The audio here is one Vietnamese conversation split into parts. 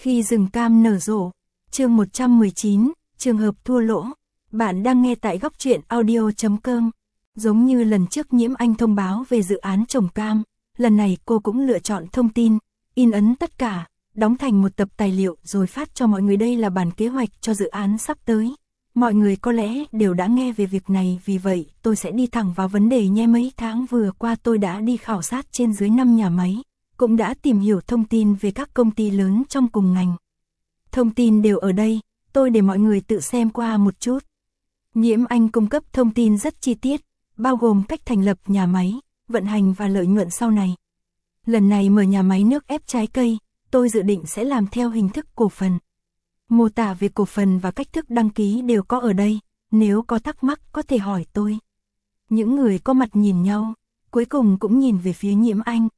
Khi rừng cam nở rộ, chương 119, trường hợp thua lỗ. Bạn đang nghe tại góc truyện audio.com. Giống như lần trước Nhiễm Anh thông báo về dự án trồng cam, lần này cô cũng lựa chọn thông tin, in ấn tất cả, đóng thành một tập tài liệu rồi phát cho mọi người. Đây là bản kế hoạch cho dự án sắp tới. Mọi người có lẽ đều đã nghe về việc này, vì vậy tôi sẽ đi thẳng vào vấn đề nhé. Mấy tháng vừa qua tôi đã đi khảo sát trên dưới 5 nhà máy, cũng đã tìm hiểu thông tin về các công ty lớn trong cùng ngành. Thông tin đều ở đây, tôi để mọi người tự xem qua một chút. Nhiễm Anh cung cấp thông tin rất chi tiết, bao gồm cách thành lập nhà máy, vận hành và lợi nhuận sau này. Lần này mở nhà máy nước ép trái cây, tôi dự định sẽ làm theo hình thức cổ phần. Mô tả về cổ phần và cách thức đăng ký đều có ở đây, nếu có thắc mắc có thể hỏi tôi. Những người có mặt nhìn nhau, cuối cùng cũng nhìn về phía Nhiễm Anh.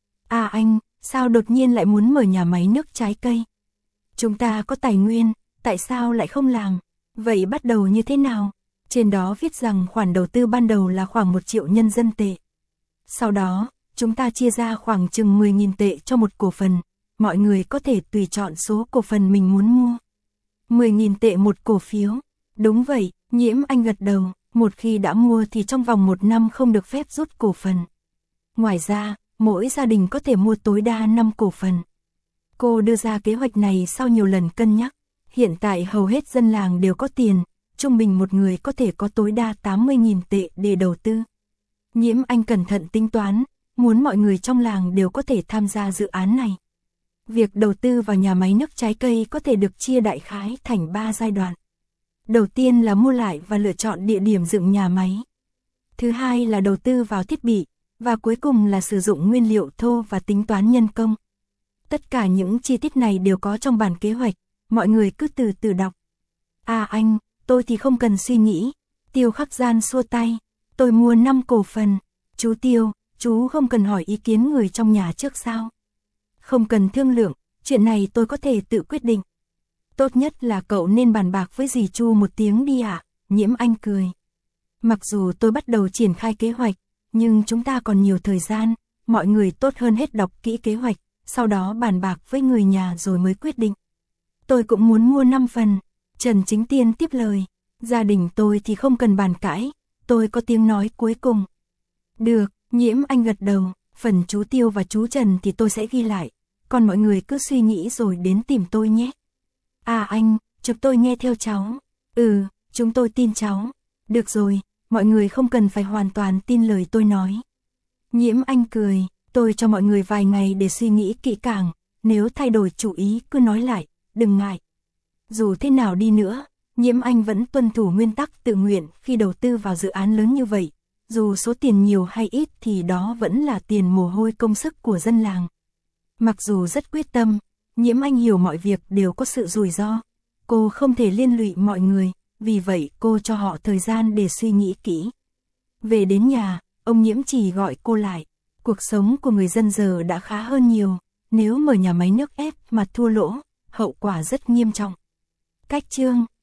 À anh, sao đột nhiên lại muốn mở nhà máy nước trái cây? Chúng ta có tài nguyên, tại sao lại không làm? Vậy bắt đầu như thế nào? Trên đó viết rằng khoản đầu tư ban đầu là khoảng 1 triệu nhân dân tệ. Sau đó, chúng ta chia ra khoảng chừng 10.000 tệ cho một cổ phần. Mọi người có thể tùy chọn số cổ phần mình muốn mua. 10.000 tệ một cổ phiếu. Đúng vậy, Nhiễm Anh gật đầu. Một khi đã mua thì trong vòng 1 năm không được phép rút cổ phần. Ngoài ra, mỗi gia đình có thể mua tối đa 5 cổ phần. Cô đưa ra kế hoạch này sau nhiều lần cân nhắc. Hiện tại hầu hết dân làng đều có tiền, trung bình một người có thể có tối đa 80.000 tệ để đầu tư. Nhiễm Anh cẩn thận tính toán, muốn mọi người trong làng đều có thể tham gia dự án này. Việc đầu tư vào nhà máy nước trái cây có thể được chia đại khái thành 3 giai đoạn. Đầu tiên là mua lại và lựa chọn địa điểm dựng nhà máy. Thứ hai là đầu tư vào thiết bị, và cuối cùng là sử dụng nguyên liệu thô và tính toán nhân công. Tất cả những chi tiết này đều có trong bản kế hoạch, mọi người cứ từ từ đọc. À anh, tôi thì không cần suy nghĩ. Tiêu Khắc Gian xua tay. Tôi mua 5 cổ phần. Chú Tiêu, chú không cần hỏi ý kiến người trong nhà trước sao? Không cần thương lượng, chuyện này tôi có thể tự quyết định. Tốt nhất là cậu nên bàn bạc với dì Chu một tiếng đi ạ. Nhiễm Anh cười. Mặc dù tôi bắt đầu triển khai kế hoạch, nhưng chúng ta còn nhiều thời gian, mọi người tốt hơn hết đọc kỹ kế hoạch, sau đó bàn bạc với người nhà rồi mới quyết định. Tôi cũng muốn mua 5 phần. Trần Chính Tiên tiếp lời. Gia đình tôi thì không cần bàn cãi, tôi có tiếng nói cuối cùng. Được, Nhiễm Anh gật đầu, phần chú Tiêu và chú Trần thì tôi sẽ ghi lại, còn mọi người cứ suy nghĩ rồi đến tìm tôi nhé. À anh, chụp tôi nghe theo cháu. Ừ, chúng tôi tin cháu. Được rồi, mọi người không cần phải hoàn toàn tin lời tôi nói. Nhiễm Anh cười, tôi cho mọi người vài ngày để suy nghĩ kỹ càng, nếu thay đổi chủ ý cứ nói lại, đừng ngại. Dù thế nào đi nữa, Nhiễm Anh vẫn tuân thủ nguyên tắc tự nguyện khi đầu tư vào dự án lớn như vậy. Dù số tiền nhiều hay ít thì đó vẫn là tiền mồ hôi công sức của dân làng. Mặc dù rất quyết tâm, Nhiễm Anh hiểu mọi việc đều có sự rủi ro. Cô không thể liên lụy mọi người, vì vậy cô cho họ thời gian để suy nghĩ kỹ. Về đến nhà, ông Nhiễm Trì gọi cô lại. Cuộc sống của người dân giờ đã khá hơn nhiều, nếu mở nhà máy nước ép mà thua lỗ, hậu quả rất nghiêm trọng. Cách chương